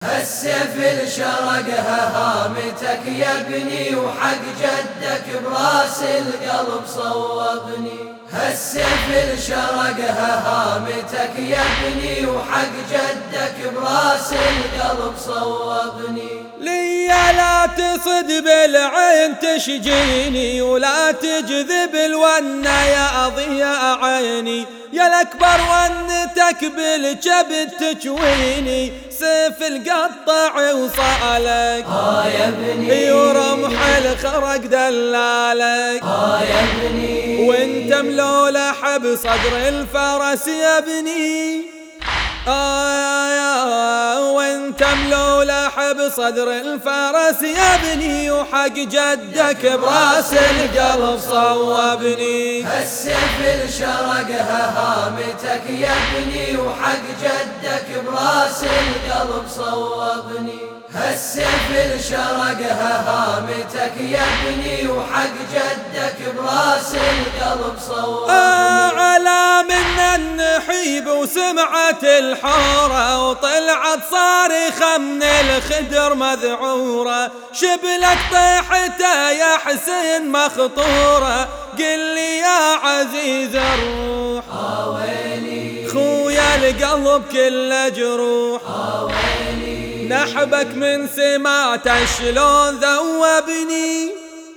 السيف الشرقها هامتك يا ابني، وحق جدك براس القلب صوبني. السيف الشرقها هامتك يا ابني، وحق جدك براس القلب صوبني. ليا لا تصد بالعين تشجيني، ولا تجذب الونة يا أضياء عيني. يا الأكبر ونتك بالجبد تجويني، سيف القطع وصالك يا ابني، ورمح الخرق دلالك يا ابني، وانت ملولح بصدر الفرس يا ابني. وانت ملولح بصدر الفرس يا ابني، وحق جدك براس القلب صوبني. السيف الشرقها هامتك يا ابني، وحق جدك براس القلب صوبني. السيف الشرقها هامتك يا ابني، وحق جدك براس القلب صوبني. على من النحيب وسمعت الحورة، وطلعت صارخة من الخدر مذعورة. شبلك طيحته يا حسين مخطورة، قل لي يا عزيز الروح ويلي خويا القلب كله جروح. ويلي نحبك من سماته شلون ذوبني.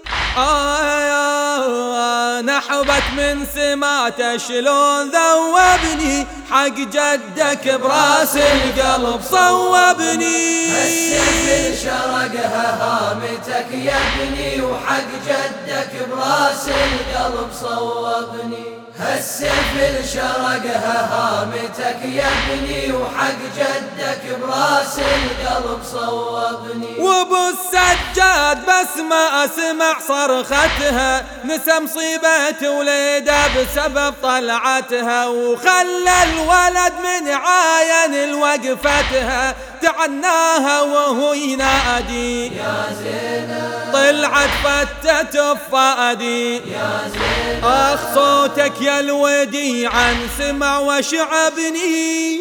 نحبك من سماته شلون ذوبني، حق جدك براس القلب صوبني. السيف الشرقها هامتك يا ابني، وحق جدك براس القلب صوبني. السيف الشرقها هامتك يا ابني، وحق جدك براس القلب صوبني. وابو السجاد بس ما اسمع صرختها، نسى مصيبة وليده بسبب طلعتها. وخلى الولد من عاين الوقفتها، تعناها وهو ينادي يا زينب، طلعت فتت بفادي. يا زينب، اخ صوتك يا الوديع سمع وشعبني.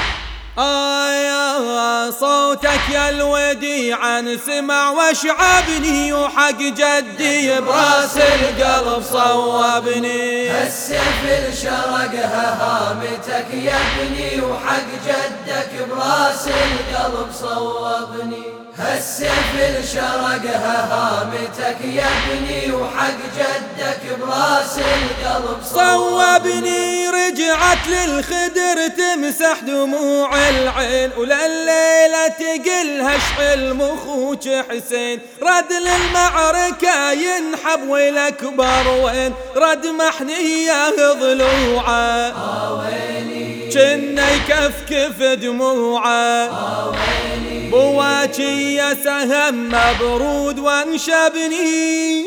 يا صوتك يا الوديع سمع وشعبني، وحق جدي براس القلب صوبني. السيف الشرقها هامتك يا ابني، وحق جدك براس القلب صوبني. السيف الشرقها هامتك يا ابني، وحق جدك براس القلب صوبني. رجعت للخدر تمسح دموع العين، ولليلة تقلها اشعل مخوك حسين. رد للمعركة ينحب والأكبر وين، رد محنية ضلوعه جنة يكفكف دموعه. بواكي يا سهم مبرود وانشبني.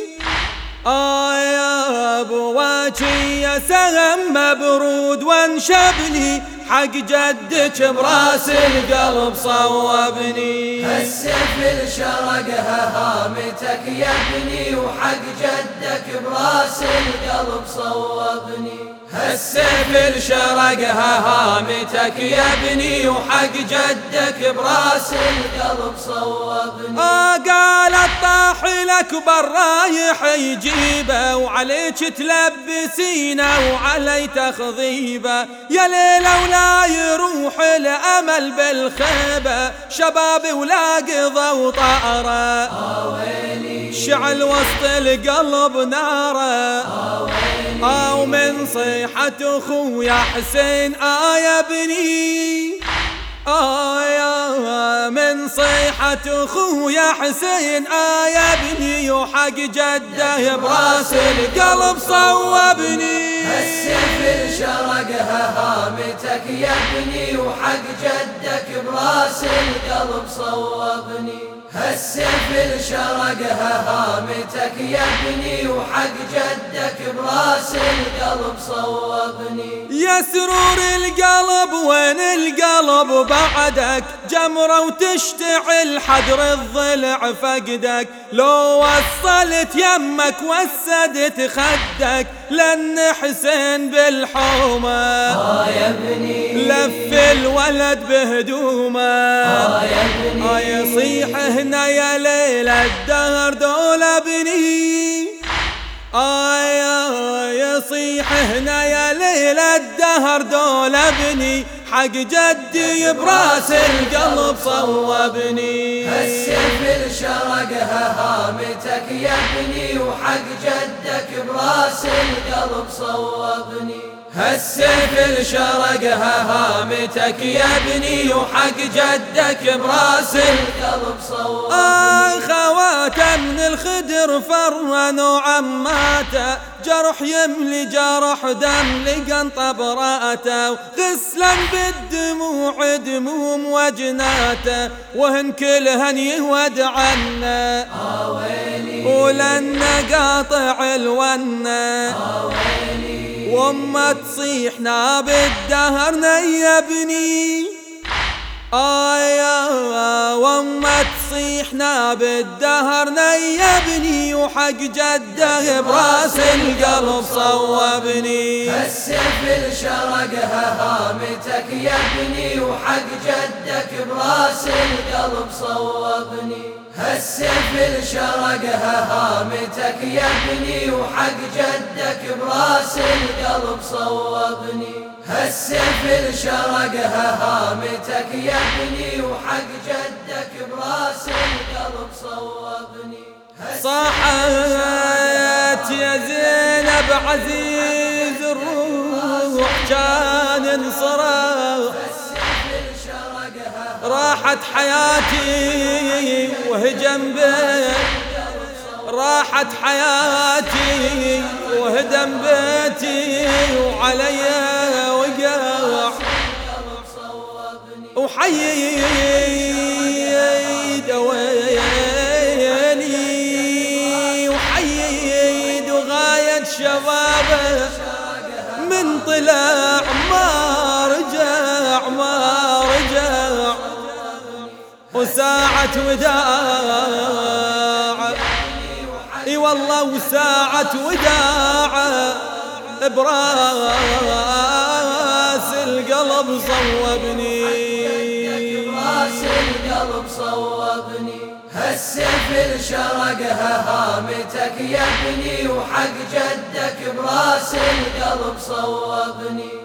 يا بواكي يا سهم مبرود وانشبني، حق جدك براس القلب صوبني. السيف الشرقها هامتك يا ابني، وحق جدك براس القلب صوبني. السيف الشرقها هامتك يا ابني، وحق جدك براس القلب صوبني. قالت طاح الأكبر رايح يجيبه، وعليك تلبسينه وعلي تخضيبه. يا ليلة ولا يروح الأمل بالخيبة، شبابي ولا قضى وطاره. شعل وسط القلب ناره. ومن صيحة أخويا حسين يا ابني. من صيحة أخويا حسين يا ابني، وحق جده براس القلب صوبني. السيف الشرقها هامتك يا ابني، وحق جدك براس القلب صوبني. هالسيف الشرقها هامتك يا ابني وحق جدك براس القلب صوبني. يا سرور القلب وين القلب بعدك جمرة وتشتعل حدر الضلع فقدك لو وصلت يمك وسدت خدك لأن حسين بالحومة يا ابني لف الولد بهدومه يا ابني يصيح هنا يا ليل الدهر دول ابني يصيح هنا يا ليل الدهر دول ابني حق جدي براس القلب صوبني. هالسيف الشرقها هامتك يا ابني وحق جدك براس القلب صوبني. هالسيف الشرقها هامتك يا ابني وحق جدك براس القلب صوبني. خواته من الخدر فرنوا عماته جرح يملي جرح دم لقنطب رأته غسلا بالدموع دموم وجناته وهن كلهن يهود عنا ولن قاطع الونه وما تصيحنا بالدهر يبني وما تصيحنا بالدهر يبني وحق جده براس القلب صوبني. هالسيف الشرقها هامتك يا ابني وحق جدك براس القلب صوبني. هالسيف الشرقها هامتك يا ابني وحق جدك براس القلب صوبني. هالسيف الشرقها هامتك يا ابني وحق جدك براس القلب صوبني. صاحت يا زينب عزيز الروح كان انصرف راحت حياتي وهجم بيت راحت حياتي وهدم بيتي وعلي وقع وحيد ويني وحيد وغاية شبابه من طلع ما رجع وساعة وداع اي والله وساعة وداع براس القلب صوبني. براس القلب صوبني. هالسيف الشرقها هامتك يا ابني وحق جدك براس القلب صوبني.